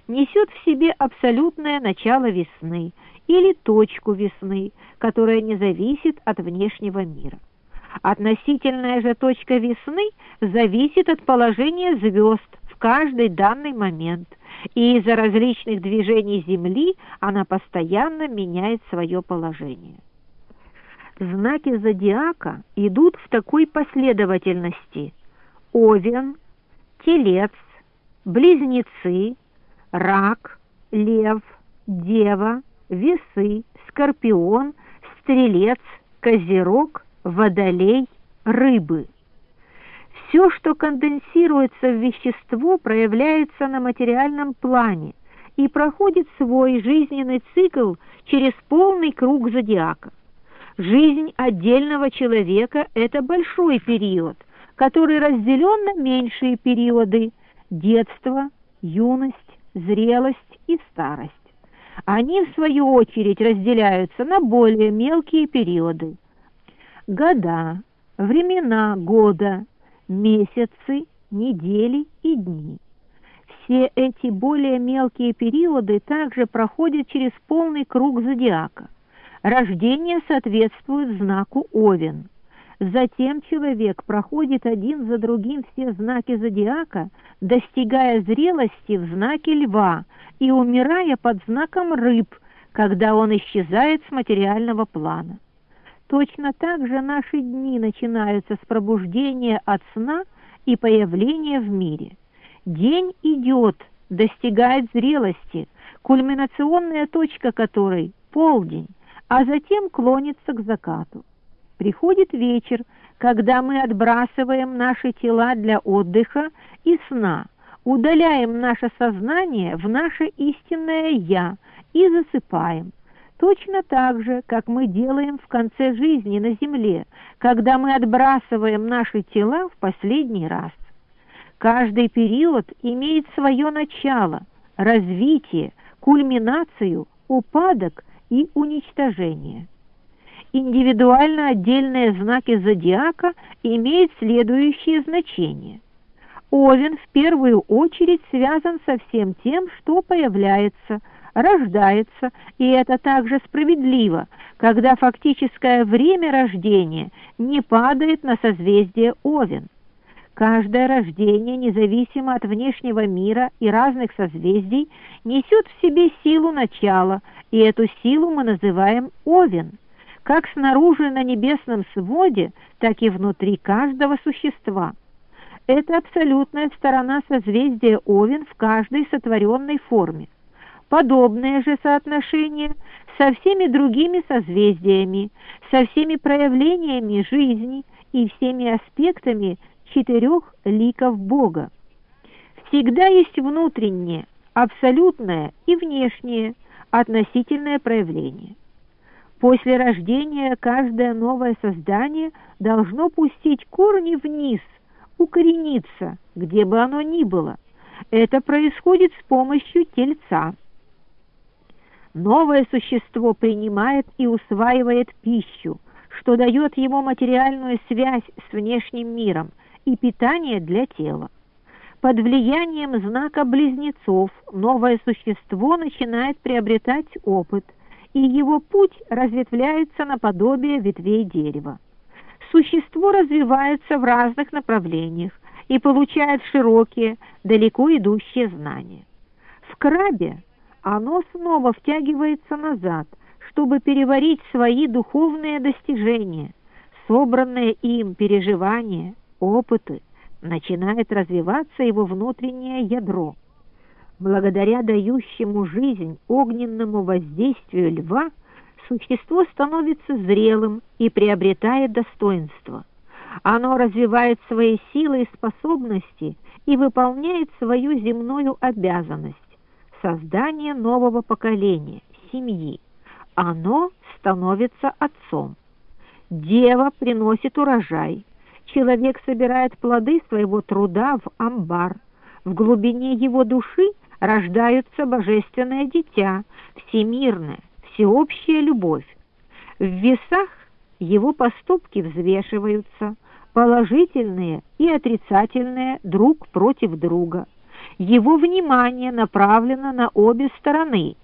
несет в себе абсолютное начало весны или точку весны, которая не зависит от внешнего мира. Относительная же точка весны зависит от положения звезд в каждый данный момент, и из-за различных движений Земли она постоянно меняет свое положение. Знаки зодиака идут в такой последовательности: Овен, Телец, Близнецы, Рак, Лев, Дева, Весы, Скорпион, Стрелец, Козерог, Водолей, Рыбы. Все, что конденсируется в вещество, проявляется на материальном плане и проходит свой жизненный цикл через полный круг зодиака. Жизнь отдельного человека – это большой период, который разделен на меньшие периоды – детство, юность, зрелость и старость. Они, в свою очередь, разделяются на более мелкие периоды – года, времена года, месяцы, недели и дни. Все эти более мелкие периоды также проходят через полный круг зодиака. Рождение соответствует знаку Овен. Затем человек проходит один за другим все знаки зодиака, достигая зрелости в знаке Льва и умирая под знаком Рыб, когда он исчезает с материального плана. Точно так же наши дни начинаются с пробуждения от сна и появления в мире. День идет, достигает зрелости, кульминационная точка которой – полдень, а затем клонится к закату. Приходит вечер, когда мы отбрасываем наши тела для отдыха и сна, удаляем наше сознание в наше истинное «Я» и засыпаем. Точно так же, как мы делаем в конце жизни на земле, когда мы отбрасываем наши тела в последний раз. Каждый период имеет свое начало, развитие, кульминацию, упадок и уничтожение. Индивидуально отдельные знаки зодиака имеют следующие значения. Овен в первую очередь связан со всем тем, что появляется, рождается, и это также справедливо, когда фактическое время рождения не падает на созвездие Овен. Каждое рождение, независимо от внешнего мира и разных созвездий, несет в себе силу начала, и эту силу мы называем Овен. Как снаружи на небесном своде, так и внутри каждого существа. Это абсолютная сторона созвездия Овен в каждой сотворенной форме. Подобное же соотношение со всеми другими созвездиями, со всеми проявлениями жизни и всеми аспектами 4 ликов Бога. Всегда есть внутреннее, абсолютное и внешнее, относительное проявление. После рождения каждое новое создание должно пустить корни вниз, укорениться, где бы оно ни было. Это происходит с помощью тельца. Новое существо принимает и усваивает пищу, что дает ему материальную связь с внешним миром и питание для тела. Под влиянием знака Близнецов новое существо начинает приобретать опыт, и его путь разветвляется наподобие ветвей дерева. Существо развивается в разных направлениях и получает широкие, далеко идущие знания. В крабе оно снова втягивается назад, чтобы переварить свои духовные достижения, собранные им переживания, опыты, начинает развиваться его внутреннее ядро. Благодаря дающему жизнь огненному воздействию льва, существо становится зрелым и приобретает достоинство. Оно развивает свои силы и способности и выполняет свою земную обязанность – создание нового поколения, семьи. Оно становится отцом. Дева приносит урожай. Человек собирает плоды своего труда в амбар. В глубине его души рождаются божественное дитя, всемирная, всеобщая любовь. В весах его поступки взвешиваются, положительные и отрицательные друг против друга. его внимание направлено на обе стороны,